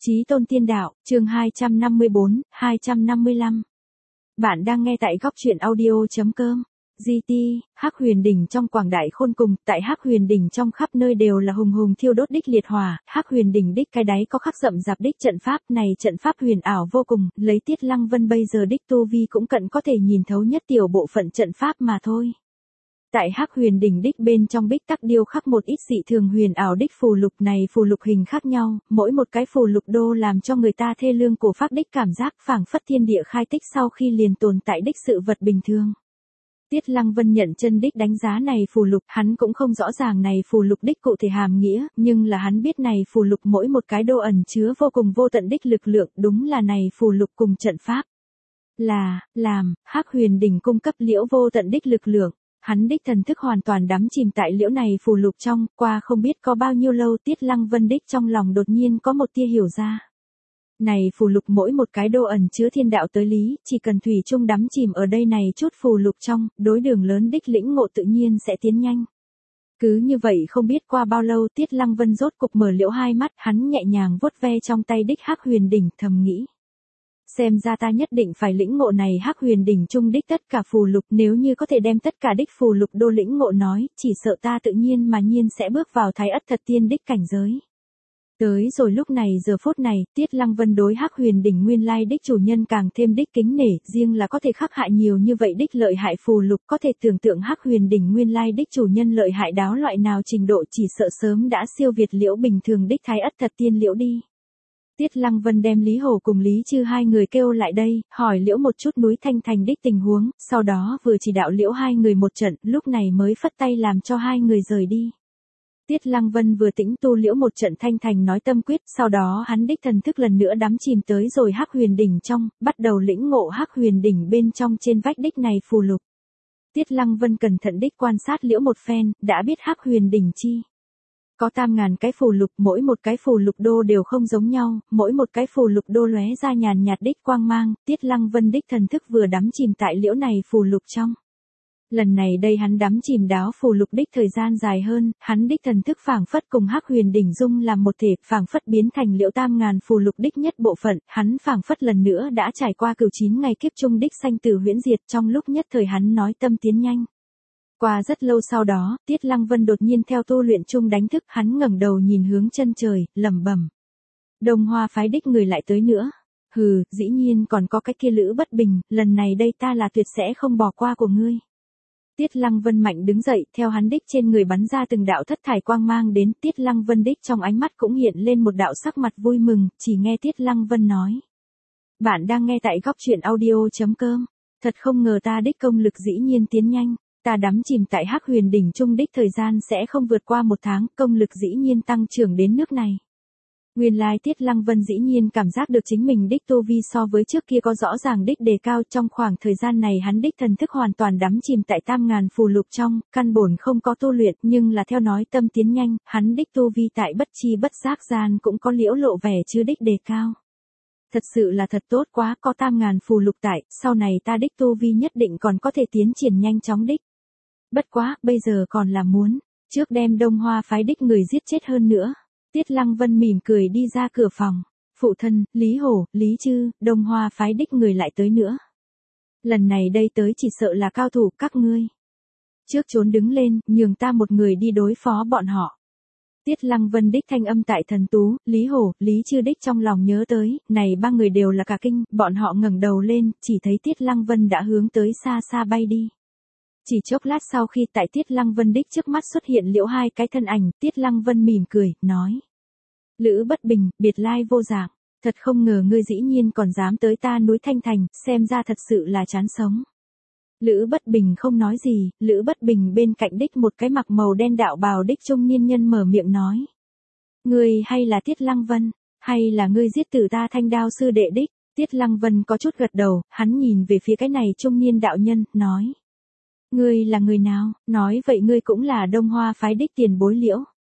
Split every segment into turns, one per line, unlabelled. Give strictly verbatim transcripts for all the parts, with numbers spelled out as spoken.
Chí tôn tiên đạo, chương hai trăm năm mươi bốn, hai trăm năm mươi lăm. Bạn đang nghe tại góc truyện audio.com. giê tê, Hắc Huyền Đỉnh trong quảng đại khôn cùng, tại Hắc Huyền Đỉnh trong khắp nơi đều là hùng hùng thiêu đốt đích liệt hỏa, Hắc Huyền Đỉnh đích cái đáy có khắc rậm rạp đích trận pháp, này trận pháp huyền ảo vô cùng, lấy Tiết Lăng Vân bây giờ đích tu vi cũng cận có thể nhìn thấu nhất tiểu bộ phận trận pháp mà thôi. Tại Hắc Huyền Đỉnh đích bên trong bích tắc điêu khắc một ít dị thường huyền ảo đích phù lục, này phù lục hình khác nhau, mỗi một cái phù lục đô làm cho người ta thê lương cổ phác đích cảm giác, phảng phất thiên địa khai tích sau khi liền tồn tại đích sự vật bình thường. Tiết Lăng Vân nhận chân đích đánh giá này phù lục, hắn cũng không rõ ràng này phù lục đích cụ thể hàm nghĩa, nhưng là hắn biết này phù lục mỗi một cái đô ẩn chứa vô cùng vô tận đích lực lượng, đúng là này phù lục cùng trận pháp là làm Hắc Huyền Đỉnh cung cấp liễu vô tận đích lực lượng. Hắn đích thần thức hoàn toàn đắm chìm tại liễu này phù lục trong, qua không biết có bao nhiêu lâu Tiết Lăng Vân đích trong lòng đột nhiên có một tia hiểu ra. Này phù lục mỗi một cái đô ẩn chứa thiên đạo tới lý, chỉ cần thủy chung đắm chìm ở đây này chút phù lục trong, đối đường lớn đích lĩnh ngộ tự nhiên sẽ tiến nhanh. Cứ như vậy không biết qua bao lâu Tiết Lăng Vân rốt cục mở liễu hai mắt, hắn nhẹ nhàng vuốt ve trong tay đích Hắc Huyền Đỉnh, thầm nghĩ. Xem ra ta nhất định phải lĩnh ngộ này Hắc Huyền Đỉnh chung đích tất cả phù lục, nếu như có thể đem tất cả đích phù lục đô lĩnh ngộ nói, chỉ sợ ta tự nhiên mà nhiên sẽ bước vào thái ất thật tiên đích cảnh giới. Tới rồi lúc này giờ phút này, Tiết Lăng Vân đối Hắc Huyền Đỉnh nguyên lai đích chủ nhân càng thêm đích kính nể, riêng là có thể khắc hại nhiều như vậy đích lợi hại phù lục, có thể tưởng tượng Hắc Huyền Đỉnh nguyên lai đích chủ nhân lợi hại đáo loại nào trình độ, chỉ sợ sớm đã siêu việt liễu bình thường đích thái ất thật tiên liễu đi. Tiết Lăng Vân đem Lý Hổ cùng Lý Chư hai người kêu lại đây, hỏi liễu một chút núi Thanh Thành đích tình huống, sau đó vừa chỉ đạo liễu hai người một trận, lúc này mới phất tay làm cho hai người rời đi. Tiết Lăng Vân vừa tĩnh tu liễu một trận Thanh Thành nói tâm quyết, sau đó hắn đích thần thức lần nữa đắm chìm tới rồi Hắc Huyền Đỉnh trong, bắt đầu lĩnh ngộ Hắc Huyền Đỉnh bên trong trên vách đích này phù lục. Tiết Lăng Vân cẩn thận đích quan sát liễu một phen, đã biết Hắc Huyền Đỉnh chi có tam ngàn cái phù lục, mỗi một cái phù lục đô đều không giống nhau, mỗi một cái phù lục đô lóe ra nhàn nhạt đích quang mang, Tiết Lăng Vân đích thần thức vừa đắm chìm tại liễu này phù lục trong. Lần này đây hắn đắm chìm đáo phù lục đích thời gian dài hơn, hắn đích thần thức phảng phất cùng Hắc Huyền Đỉnh dung làm một thể, phảng phất biến thành liễu tam ngàn phù lục đích nhất bộ phận, hắn phảng phất lần nữa đã trải qua cửu chín ngày kiếp trung đích sanh tử huyễn diệt, trong lúc nhất thời hắn nói tâm tiến nhanh. Qua rất lâu sau đó, Tiết Lăng Vân đột nhiên theo tu luyện chung đánh thức, hắn ngẩng đầu nhìn hướng chân trời, lẩm bẩm. Đông Hoa phái đích người lại tới nữa. Hừ, dĩ nhiên còn có cái kia Lữ Bất Bình, lần này đây ta là tuyệt sẽ không bỏ qua của ngươi. Tiết Lăng Vân mạnh đứng dậy, theo hắn đích trên người bắn ra từng đạo thất thải quang mang đến, Tiết Lăng Vân đích trong ánh mắt cũng hiện lên một đạo sắc mặt vui mừng, chỉ nghe Tiết Lăng Vân nói. Bạn đang nghe tại góc truyện audio.com. Thật không ngờ ta đích công lực dĩ nhiên tiến nhanh. Ta đắm chìm tại Hắc Huyền Đỉnh trung đích thời gian sẽ không vượt qua một tháng, công lực dĩ nhiên tăng trưởng đến nước này. Nguyên lai Tiết Lăng Vân dĩ nhiên cảm giác được chính mình đích tu vi so với trước kia có rõ ràng đích đề cao, trong khoảng thời gian này hắn đích thần thức hoàn toàn đắm chìm tại tam ngàn phù lục trong, căn bổn không có tu luyện, nhưng là theo nói tâm tiến nhanh, hắn đích tu vi tại bất chi bất giác gian cũng có liễu lộ vẻ chưa đích đề cao. Thật sự là thật tốt quá, có tam ngàn phù lục tại, sau này ta đích tu vi nhất định còn có thể tiến triển nhanh chóng đích. Bất quá, bây giờ còn là muốn, trước đem Đông Hoa phái đích người giết chết hơn nữa. Tiết Lăng Vân mỉm cười đi ra cửa phòng. Phụ thân, Lý Hổ, Lý Chư, Đông Hoa phái đích người lại tới nữa. Lần này đây tới chỉ sợ là cao thủ các ngươi. Trước trốn đứng lên, nhường ta một người đi đối phó bọn họ. Tiết Lăng Vân đích thanh âm tại thần tú, Lý Hổ, Lý Chư đích trong lòng nhớ tới, này ba người đều là cả kinh, bọn họ ngẩng đầu lên, chỉ thấy Tiết Lăng Vân đã hướng tới xa xa bay đi. Chỉ chốc lát sau khi tại Tiết Lăng Vân đích trước mắt xuất hiện liễu hai cái thân ảnh, Tiết Lăng Vân mỉm cười, nói. Lữ Bất Bình, biệt lai vô dạng, thật không ngờ ngươi dĩ nhiên còn dám tới ta núi Thanh Thành, xem ra thật sự là chán sống. Lữ Bất Bình không nói gì, Lữ Bất Bình bên cạnh đích một cái mặc màu đen đạo bào đích trung niên nhân mở miệng nói. Ngươi hay là Tiết Lăng Vân, hay là ngươi giết tử ta Thanh Đao sư đệ đích? Tiết Lăng Vân có chút gật đầu, hắn nhìn về phía cái này trung niên đạo nhân, nói. Ngươi là người nào, nói vậy ngươi cũng là Đông Hoa phái đích tiền bối liễu.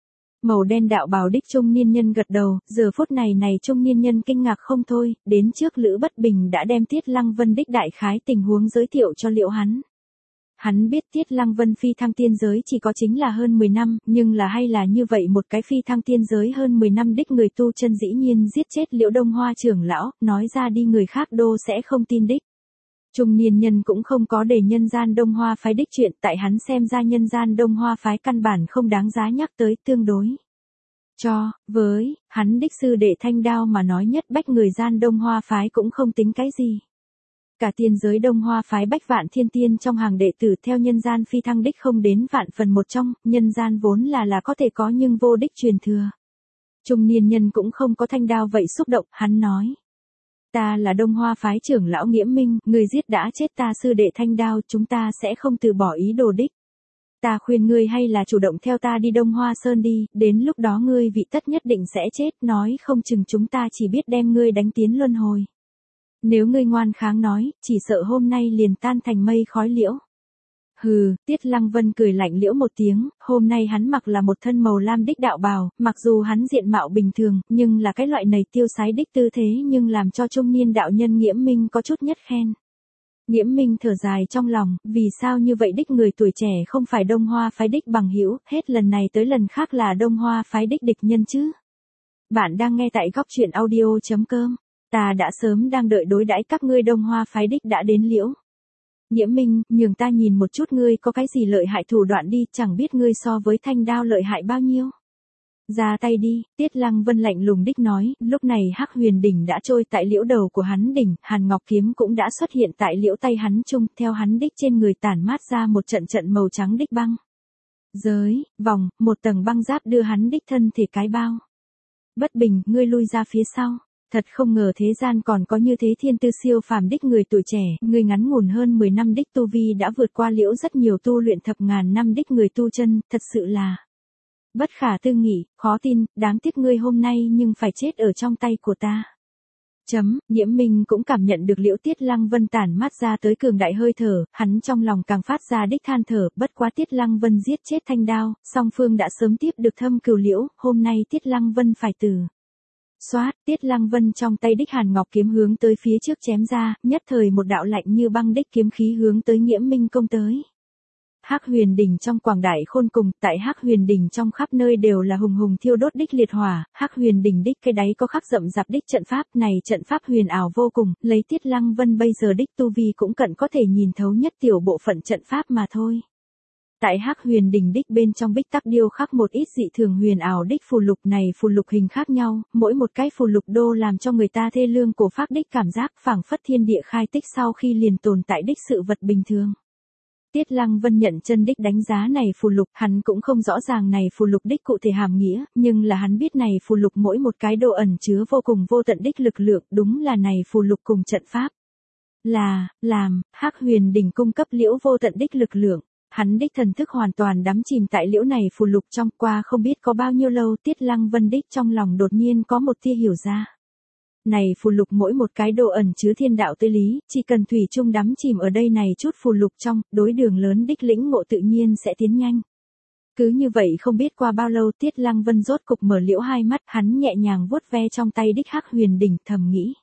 Màu đen đạo bào đích trung niên nhân gật đầu, giờ phút này này trung niên nhân kinh ngạc không thôi, đến trước Lữ Bất Bình đã đem Tiết Lăng Vân đích đại khái tình huống giới thiệu cho liễu hắn. Hắn biết Tiết Lăng Vân phi thăng tiên giới chỉ có chính là hơn mười năm, nhưng là hay là như vậy một cái phi thăng tiên giới hơn mười năm đích người tu chân dĩ nhiên giết chết Liễu Đông Hoa trưởng lão, nói ra đi người khác đô sẽ không tin đích. Trung niên nhân cũng không có để nhân gian Đông Hoa phái đích chuyện, tại hắn xem ra nhân gian Đông Hoa phái căn bản không đáng giá nhắc tới, tương đối. Cho, với, hắn đích sư đệ Thanh Đao mà nói nhất bách người gian Đông Hoa phái cũng không tính cái gì. Cả tiên giới Đông Hoa phái bách vạn thiên tiên trong hàng đệ tử theo nhân gian phi thăng đích không đến vạn phần một trong, nhân gian vốn là là có thể có nhưng vô đích truyền thừa. Trung niên nhân cũng không có Thanh Đao vậy xúc động, hắn nói. Ta là Đông Hoa phái trưởng lão Nghiễm Minh, người giết đã chết ta sư đệ Thanh Đao, chúng ta sẽ không từ bỏ ý đồ đích. Ta khuyên ngươi hay là chủ động theo ta đi Đông Hoa Sơn đi, đến lúc đó ngươi vị tất nhất định sẽ chết, nói không chừng chúng ta chỉ biết đem ngươi đánh tiến luân hồi. Nếu ngươi ngoan kháng nói, chỉ sợ hôm nay liền tan thành mây khói liễu. Hừ, Tiết Lăng Vân cười lạnh liễu một tiếng, hôm nay hắn mặc là một thân màu lam đích đạo bào, mặc dù hắn diện mạo bình thường, nhưng là cái loại này tiêu sái đích tư thế nhưng làm cho trung niên đạo nhân Nghiễm Minh có chút nhất khen. Nghiễm Minh thở dài trong lòng, vì sao như vậy đích người tuổi trẻ không phải Đông Hoa phái đích bằng hữu, hết lần này tới lần khác là Đông Hoa phái đích địch nhân chứ. Bạn đang nghe tại góc truyện audio chấm com. Ta đã sớm đang đợi đối đãi các ngươi Đông Hoa phái đích đã đến liễu. Nghiễm Minh, nhường ta nhìn một chút ngươi có cái gì lợi hại thủ đoạn đi, chẳng biết ngươi so với Thanh Đao lợi hại bao nhiêu. Ra tay đi, Tiết Lăng Vân lạnh lùng đích nói, lúc này Hắc Huyền đỉnh đã trôi tại liễu đầu của hắn đỉnh, Hàn Ngọc kiếm cũng đã xuất hiện tại liễu tay hắn chung, theo hắn đích trên người tản mát ra một trận trận màu trắng đích băng. Giới, vòng, một tầng băng giáp đưa hắn đích thân thể cái bao. Bất bình, ngươi lui ra phía sau. Thật không ngờ thế gian còn có như thế thiên tư siêu phàm đích người tuổi trẻ, người ngắn ngủn hơn mười năm đích tu vi đã vượt qua liễu rất nhiều tu luyện thập ngàn năm đích người tu chân, thật sự là bất khả tư nghị, khó tin, đáng tiếc ngươi hôm nay nhưng phải chết ở trong tay của ta. Chấm, Nghiễm Minh cũng cảm nhận được liễu Tiết Lăng Vân tản mát ra tới cường đại hơi thở, hắn trong lòng càng phát ra đích than thở, bất quá Tiết Lăng Vân giết chết Thanh Đao, song phương đã sớm tiếp được thâm cừu liễu, hôm nay Tiết Lăng Vân phải từ. Xoát, Tiết Lăng Vân trong tay đích Hàn Ngọc kiếm hướng tới phía trước chém ra, nhất thời một đạo lạnh như băng đích kiếm khí hướng tới Nghiễm Minh công tới. Hắc Huyền đỉnh trong quảng đại khôn cùng, tại Hắc Huyền đỉnh trong khắp nơi đều là hùng hùng thiêu đốt đích liệt hỏa, Hắc Huyền đỉnh đích cái đáy có khắc rậm rạp đích trận pháp, này trận pháp huyền ảo vô cùng, lấy Tiết Lăng Vân bây giờ đích tu vi cũng cận có thể nhìn thấu nhất tiểu bộ phận trận pháp mà thôi. Tại Hắc Huyền đỉnh đích bên trong bích tắc điêu khắc một ít dị thường huyền ảo đích phù lục, này phù lục hình khác nhau, mỗi một cái phù lục đô làm cho người ta thê lương cổ phác đích cảm giác, phảng phất thiên địa khai tích sau khi liền tồn tại đích sự vật bình thường. Tiết Lăng Vân nhận chân đích đánh giá này phù lục, hắn cũng không rõ ràng này phù lục đích cụ thể hàm nghĩa, nhưng là hắn biết này phù lục mỗi một cái độ ẩn chứa vô cùng vô tận đích lực lượng, đúng là này phù lục cùng trận pháp. Là, làm, Hắc Huyền đỉnh cung cấp liễu vô tận đích lực lượng. Hắn đích thần thức hoàn toàn đắm chìm tại liễu này phù lục trong, qua không biết có bao nhiêu lâu, Tiết Lăng Vân đích trong lòng đột nhiên có một tia hiểu ra. Này phù lục mỗi một cái độ ẩn chứa thiên đạo tế lý, chỉ cần thủy chung đắm chìm ở đây này chút phù lục trong, đối đường lớn đích lĩnh ngộ tự nhiên sẽ tiến nhanh. Cứ như vậy không biết qua bao lâu Tiết Lăng Vân rốt cục mở liễu hai mắt, hắn nhẹ nhàng vuốt ve trong tay đích Hắc Huyền đỉnh, thầm nghĩ.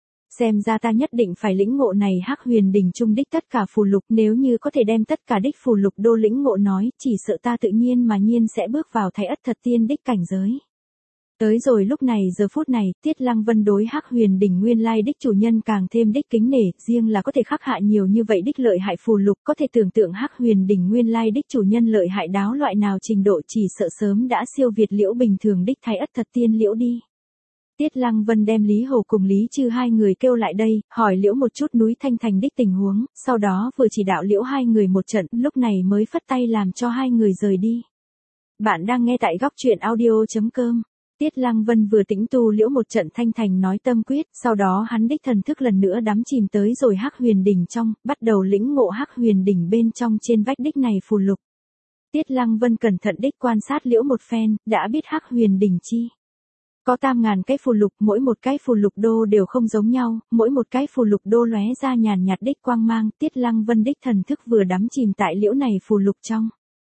Xem ra ta nhất định phải lĩnh ngộ này Hắc Huyền đỉnh trung đích tất cả phù lục, nếu như có thể đem tất cả đích phù lục đô lĩnh ngộ nói, chỉ sợ ta tự nhiên mà nhiên sẽ bước vào thái ất thật tiên đích cảnh giới. Tới rồi lúc này giờ phút này, Tiết Lăng Vân đối Hắc Huyền đỉnh nguyên lai đích chủ nhân càng thêm đích kính nể, riêng là có thể khắc hạ nhiều như vậy đích lợi hại phù lục, có thể tưởng tượng Hắc Huyền đỉnh nguyên lai đích chủ nhân lợi hại đáo loại nào trình độ, chỉ sợ sớm đã siêu việt liễu bình thường đích thái ất thật tiên liễu đi. Tiết Lăng Vân đem Lý Hầu cùng Lý Trư hai người kêu lại đây, hỏi liễu một chút núi Thanh Thành đích tình huống, sau đó vừa chỉ đạo liễu hai người một trận, lúc này mới phất tay làm cho hai người rời đi. Bạn đang nghe tại góc truyện audio chấm com. Tiết Lăng Vân vừa tĩnh tu liễu một trận Thanh Thành nói tâm quyết, sau đó hắn đích thần thức lần nữa đắm chìm tới rồi Hắc Huyền đỉnh trong, bắt đầu lĩnh ngộ Hắc Huyền đỉnh bên trong trên vách đích này phù lục. Tiết Lăng Vân cẩn thận đích quan sát liễu một phen, đã biết Hắc Huyền đỉnh chi. Có tam ngàn cái phù lục, mỗi một cái phù lục đô đều không giống nhau, mỗi một cái phù lục đô lóe ra nhàn nhạt đích quang mang, Tiết Lăng Vân đích thần thức vừa đắm chìm tại liễu này phù lục trong.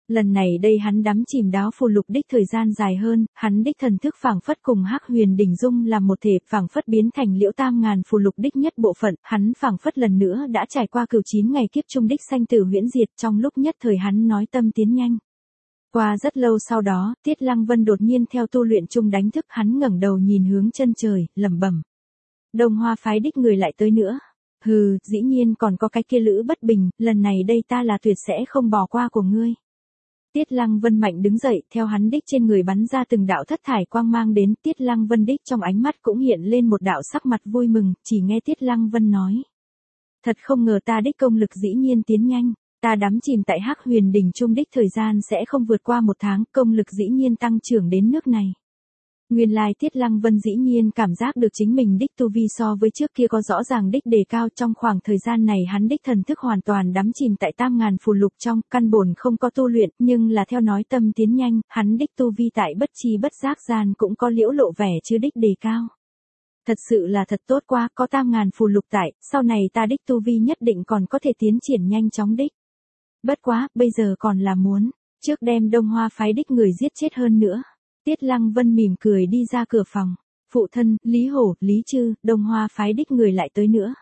Lần này đây hắn đắm chìm đáo phù lục đích thời gian dài hơn, hắn đích thần thức phảng phất cùng Hắc Huyền đỉnh dung làm một thể, phảng phất biến thành Liễu Tam ngàn phù lục đích nhất bộ phận, hắn phảng phất lần nữa đã trải qua cửu chín ngày kiếp trung đích sanh tử huyễn diệt, trong lúc nhất thời hắn nói tâm tiến nhanh. Qua rất lâu sau đó, Tiết Lăng Vân đột nhiên theo tu luyện chung đánh thức, hắn ngẩng đầu nhìn hướng chân trời, lẩm bẩm: Đông Hoa phái đích người lại tới nữa. Hừ, dĩ nhiên còn có cái kia Lữ Bất Bình, lần này đây ta là tuyệt sẽ không bỏ qua của ngươi. Tiết Lăng Vân mạnh đứng dậy, theo hắn đích trên người bắn ra từng đạo thất thải quang mang đến, Tiết Lăng Vân đích trong ánh mắt cũng hiện lên một đạo sắc mặt vui mừng, chỉ nghe Tiết Lăng Vân nói: Thật không ngờ ta đích công lực dĩ nhiên tiến nhanh, ta đắm chìm tại Hắc Huyền đỉnh trung đích thời gian sẽ không vượt qua một tháng, công lực dĩ nhiên tăng trưởng đến nước này. Nguyên lai Tiết Lăng Vân dĩ nhiên cảm giác được chính mình đích tu vi so với trước kia có rõ ràng đích đề cao, trong khoảng thời gian này hắn đích thần thức hoàn toàn đắm chìm tại tam ngàn phù lục trong, căn bổn không có tu luyện, nhưng là theo nói tâm tiến nhanh, hắn đích tu vi tại bất chi bất giác gian cũng có liễu lộ vẻ chứ đích đề cao. Thật sự là thật tốt quá, có tam ngàn phù lục tại, sau này ta đích tu vi nhất định còn có thể tiến triển nhanh chóng đích. Bất quá, bây giờ còn là muốn, trước đem Đông Hoa phái đích người giết chết hơn nữa. Tiết Lăng Vân mỉm cười đi ra cửa phòng. Phụ thân, Lý Hổ, Lý Trư, Đông Hoa phái đích người lại tới nữa.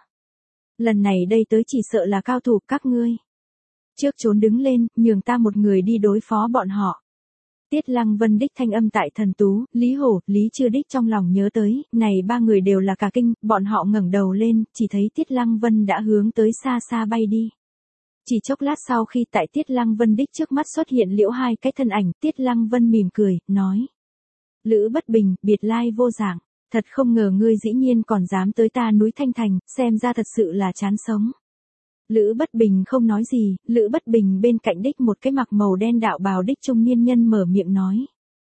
Lần này đây tới chỉ sợ là cao thủ các ngươi. Trước trốn đứng lên, nhường ta một người đi đối phó bọn họ. Tiết Lăng Vân đích thanh âm tại Thần Tú, Lý Hổ, Lý Trư đích trong lòng nhớ tới, này ba người đều là cả kinh, bọn họ ngẩng đầu lên, chỉ thấy Tiết Lăng Vân đã hướng tới xa xa bay đi. Chỉ chốc lát sau khi tại Tiết Lăng Vân đích trước mắt xuất hiện liễu hai cái thân ảnh, Tiết Lăng Vân mỉm cười, nói: Lữ Bất Bình, biệt lai vô dạng, thật không ngờ ngươi dĩ nhiên còn dám tới ta núi Thanh Thành, xem ra thật sự là chán sống. Lữ Bất Bình không nói gì, Lữ Bất Bình bên cạnh đích một cái mặc màu đen đạo bào đích trung niên nhân mở miệng nói: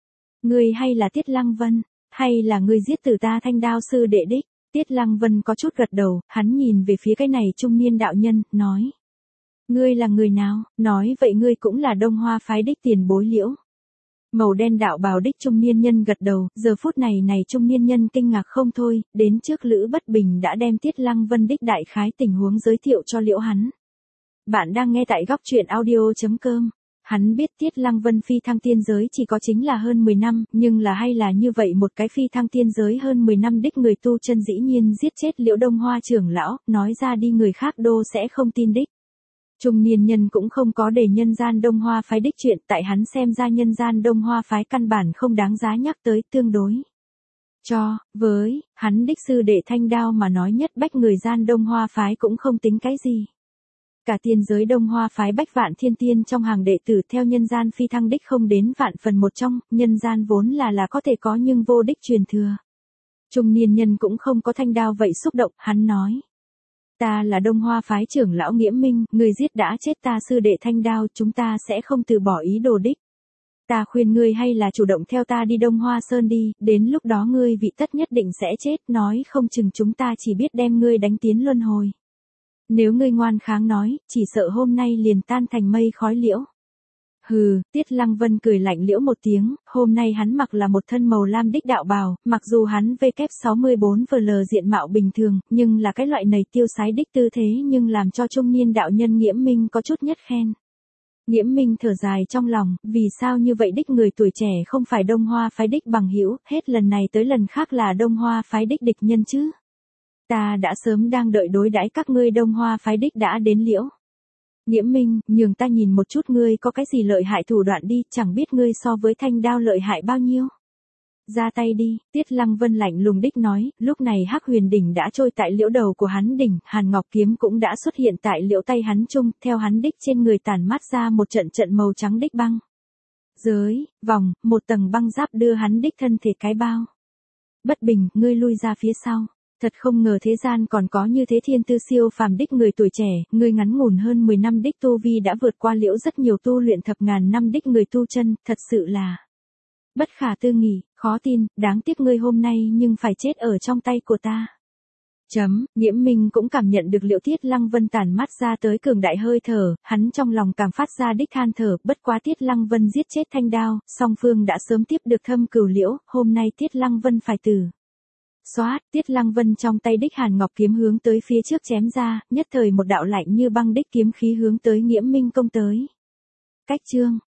Ngươi hay là Tiết Lăng Vân, hay là ngươi giết từ ta Thanh Đao sư đệ đích? Tiết Lăng Vân có chút gật đầu, hắn nhìn về phía cái này trung niên đạo nhân, nói: Ngươi là người nào? Nói vậy ngươi cũng là Đông Hoa phái đích tiền bối liễu. Màu đen đạo bào đích trung niên nhân gật đầu, giờ phút này này trung niên nhân kinh ngạc không thôi, đến trước Lữ Bất Bình đã đem Tiết Lăng Vân đích đại khái tình huống giới thiệu cho liễu hắn. Bạn đang nghe tại góc truyện audio chấm com. Hắn biết Tiết Lăng Vân phi thăng tiên giới chỉ có chính là hơn mười năm, nhưng là hay là như vậy một cái phi thăng tiên giới hơn mười năm đích người tu chân dĩ nhiên giết chết liễu Đông Hoa trưởng lão, nói ra đi người khác đô sẽ không tin đích. Trung niên nhân cũng không có để nhân gian Đông Hoa phái đích chuyện, tại hắn xem ra nhân gian Đông Hoa phái căn bản không đáng giá nhắc tới, tương đối cho, với, hắn đích sư đệ Thanh Đao mà nói nhất bách người gian Đông Hoa phái cũng không tính cái gì. Cả tiên giới Đông Hoa phái bách vạn thiên tiên trong hàng đệ tử theo nhân gian phi thăng đích không đến vạn phần một trong, nhân gian vốn là là có thể có nhưng vô đích truyền thừa. Trung niên nhân cũng không có Thanh Đao vậy xúc động, hắn nói: Ta là Đông Hoa phái trưởng lão Nghiễm Minh, người giết đã chết ta sư đệ Thanh Đao, chúng ta sẽ không từ bỏ ý đồ đích. Ta khuyên ngươi hay là chủ động theo ta đi Đông Hoa Sơn đi, đến lúc đó ngươi vị tất nhất định sẽ chết, nói không chừng chúng ta chỉ biết đem ngươi đánh tiến luân hồi. Nếu ngươi ngoan kháng nói, chỉ sợ hôm nay liền tan thành mây khói liễu. Hừ, Tiết Lăng Vân cười lạnh liễu một tiếng, hôm nay hắn mặc là một thân màu lam đích đạo bào, mặc dù hắn vê kép sáu mươi bốn vờ lờ diện mạo bình thường, nhưng là cái loại này tiêu sái đích tư thế nhưng làm cho trung niên đạo nhân Nghiễm Minh có chút nhất khen. Nghiễm Minh thở dài trong lòng, vì sao như vậy đích người tuổi trẻ không phải Đông Hoa phái đích bằng hữu, hết lần này tới lần khác là Đông Hoa phái đích địch nhân chứ. Ta đã sớm đang đợi đối đãi các ngươi Đông Hoa phái đích đã đến liễu. Nghiễm Minh, nhường ta nhìn một chút ngươi có cái gì lợi hại thủ đoạn đi, chẳng biết ngươi so với Thanh Đao lợi hại bao nhiêu. Ra tay đi, Tiết Lăng Vân lạnh lùng đích nói, lúc này Hắc Huyền đỉnh đã trôi tại liễu đầu của hắn đỉnh, Hàn Ngọc kiếm cũng đã xuất hiện tại liễu tay hắn chung, theo hắn đích trên người tản mát ra một trận trận màu trắng đích băng. Giới, vòng, một tầng băng giáp đưa hắn đích thân thể cái bao. Bất Bình, ngươi lui ra phía sau. Thật không ngờ thế gian còn có như thế thiên tư siêu phàm đích người tuổi trẻ, người ngắn ngủn hơn mười năm đích tu vi đã vượt qua liễu rất nhiều tu luyện thập ngàn năm đích người tu chân, thật sự là bất khả tư nghị, khó tin, đáng tiếc ngươi hôm nay nhưng phải chết ở trong tay của ta. Chấm, Nghiễm Minh cũng cảm nhận được liễu Tiết Lăng Vân tản mắt ra tới cường đại hơi thở, hắn trong lòng càng phát ra đích than thở, bất quá Tiết Lăng Vân giết chết Thanh Đao, song phương đã sớm tiếp được thâm cửu liễu, hôm nay Tiết Lăng Vân phải tử. Xoát, Tiết Lăng Vân trong tay đích Hàn Ngọc kiếm hướng tới phía trước chém ra, nhất thời một đạo lạnh như băng đích kiếm khí hướng tới Nghiễm Minh công tới. Cách chương